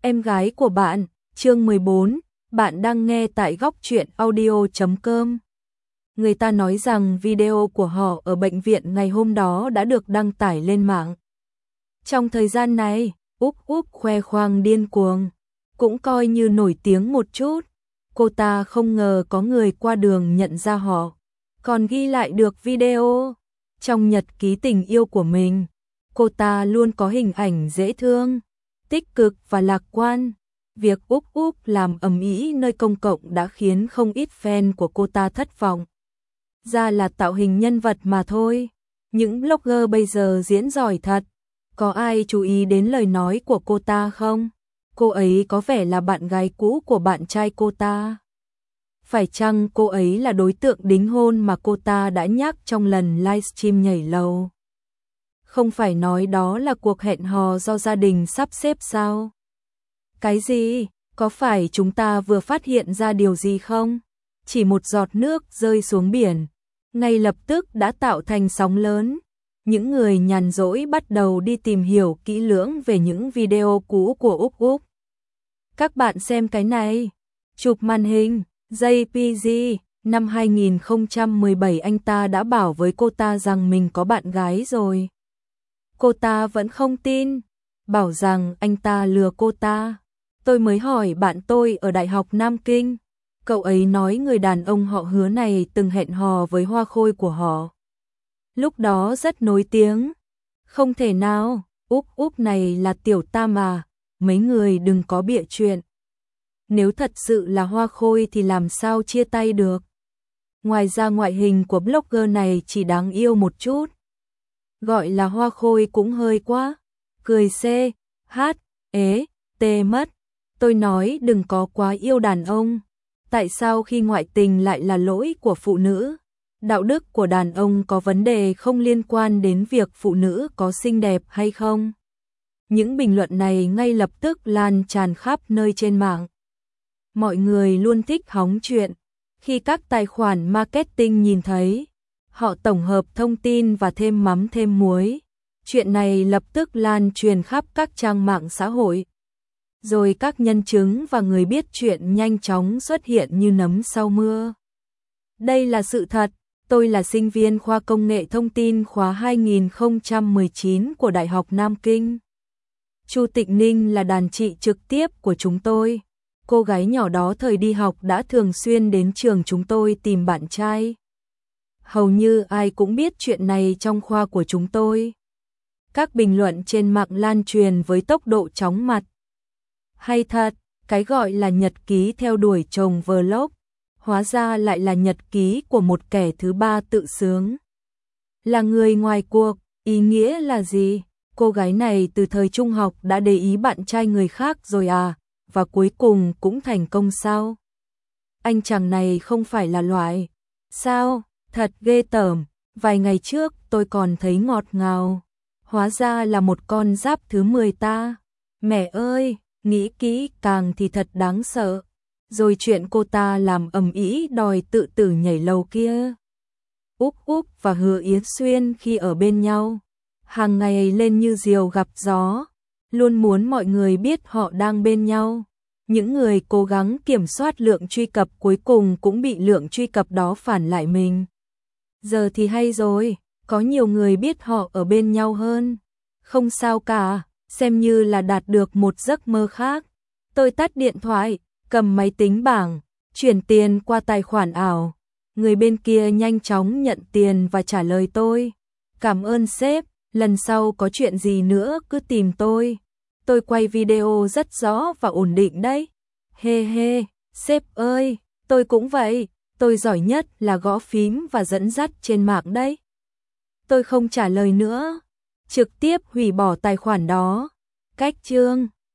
Em gái của bạn, chương 14, bạn đang nghe tại góc truyện audio.com. Người ta nói rằng video của họ ở bệnh viện ngày hôm đó đã được đăng tải lên mạng. Trong thời gian này, Úp Úp khoe khoang điên cuồng, cũng coi như nổi tiếng một chút. Cô ta không ngờ có người qua đường nhận ra họ, còn ghi lại được video. Trong nhật ký tình yêu của mình, cô ta luôn có hình ảnh dễ thương, tích cực và lạc quan. Việc Úp Úp làm ầm ĩ nơi công cộng đã khiến không ít fan của cô ta thất vọng. Ra là tạo hình nhân vật mà thôi. Những blogger bây giờ diễn giỏi thật. Có ai chú ý đến lời nói của cô ta không? Cô ấy có vẻ là bạn gái cũ của bạn trai cô ta. Phải chăng cô ấy là đối tượng đính hôn mà cô ta đã nhắc trong lần livestream nhảy lầu? Không phải nói đó là cuộc hẹn hò do gia đình sắp xếp sao? Cái gì? Có phải chúng ta vừa phát hiện ra điều gì không? Chỉ một giọt nước rơi xuống biển, ngay lập tức đã tạo thành sóng lớn. Những người nhàn rỗi bắt đầu đi tìm hiểu kỹ lưỡng về những video cũ của Úp Úp. Các bạn xem cái này. Chụp màn hình, JPG, năm 2017 anh ta đã bảo với cô ta rằng mình có bạn gái rồi. Cô ta vẫn không tin, bảo rằng anh ta lừa cô ta. Tôi mới hỏi bạn tôi ở Đại học Nam Kinh, cậu ấy nói người đàn ông họ Hứa này từng hẹn hò với hoa khôi của họ. Lúc đó rất nổi tiếng. Không thể nào, Úp Úp này là tiểu tam à, mấy người đừng có bịa chuyện. Nếu thật sự là hoa khôi thì làm sao chia tay được. Ngoài ra ngoại hình của blogger này chỉ đáng yêu một chút. Gọi là hoa khôi cũng hơi quá. Cười C, H, ế, T mất. Tôi nói đừng có quá yêu đàn ông. Tại sao khi ngoại tình lại là lỗi của phụ nữ? Đạo đức của đàn ông có vấn đề không liên quan đến việc phụ nữ có xinh đẹp hay không. Những bình luận này ngay lập tức lan tràn khắp nơi trên mạng. Mọi người luôn thích hóng chuyện. Khi các tài khoản marketing nhìn thấy, họ tổng hợp thông tin và thêm mắm thêm muối. Chuyện này lập tức lan truyền khắp các trang mạng xã hội. Rồi các nhân chứng và người biết chuyện nhanh chóng xuất hiện như nấm sau mưa. Đây là sự thật. Tôi là sinh viên khoa công nghệ thông tin khóa 2019 của Đại học Nam Kinh. Chu Tịnh Ninh là đàn chị trực tiếp của chúng tôi. Cô gái nhỏ đó thời đi học đã thường xuyên đến trường chúng tôi tìm bạn trai. Hầu như ai cũng biết chuyện này trong khoa của chúng tôi. Các bình luận trên mạng lan truyền với tốc độ chóng mặt. Hay thật, cái gọi là nhật ký theo đuổi chồng vlog, hóa ra lại là nhật ký của một kẻ thứ ba tự sướng. Là người ngoài cuộc, ý nghĩa là gì? Cô gái này từ thời trung học đã để ý bạn trai người khác rồi à, và cuối cùng cũng thành công sao? Anh chàng này không phải là loại. Sao? Thật ghê tởm, vài ngày trước tôi còn thấy ngọt ngào. Hóa ra là một con giáp thứ 10 ta. Mẹ ơi, nghĩ kỹ càng thì thật đáng sợ. Rồi chuyện cô ta làm ầm ĩ đòi tự tử nhảy lầu kia. Úp Úp và Hứa Yến Xuyên khi ở bên nhau, hàng ngày lên như diều gặp gió, luôn muốn mọi người biết họ đang bên nhau. Những người cố gắng kiểm soát lượng truy cập cuối cùng cũng bị lượng truy cập đó phản lại mình. Giờ thì hay rồi, có nhiều người biết họ ở bên nhau hơn. Không sao cả, xem như là đạt được một giấc mơ khác. Tôi tắt điện thoại, cầm máy tính bảng, chuyển tiền qua tài khoản ảo. Người bên kia nhanh chóng nhận tiền và trả lời tôi. Cảm ơn sếp, lần sau có chuyện gì nữa cứ tìm tôi. Tôi quay video rất rõ và ổn định đấy. Hê hê, sếp ơi, tôi cũng vậy, tôi giỏi nhất là gõ phím và dẫn dắt trên mạng đấy. Tôi không trả lời nữa, trực tiếp hủy bỏ tài khoản đó. Cách chương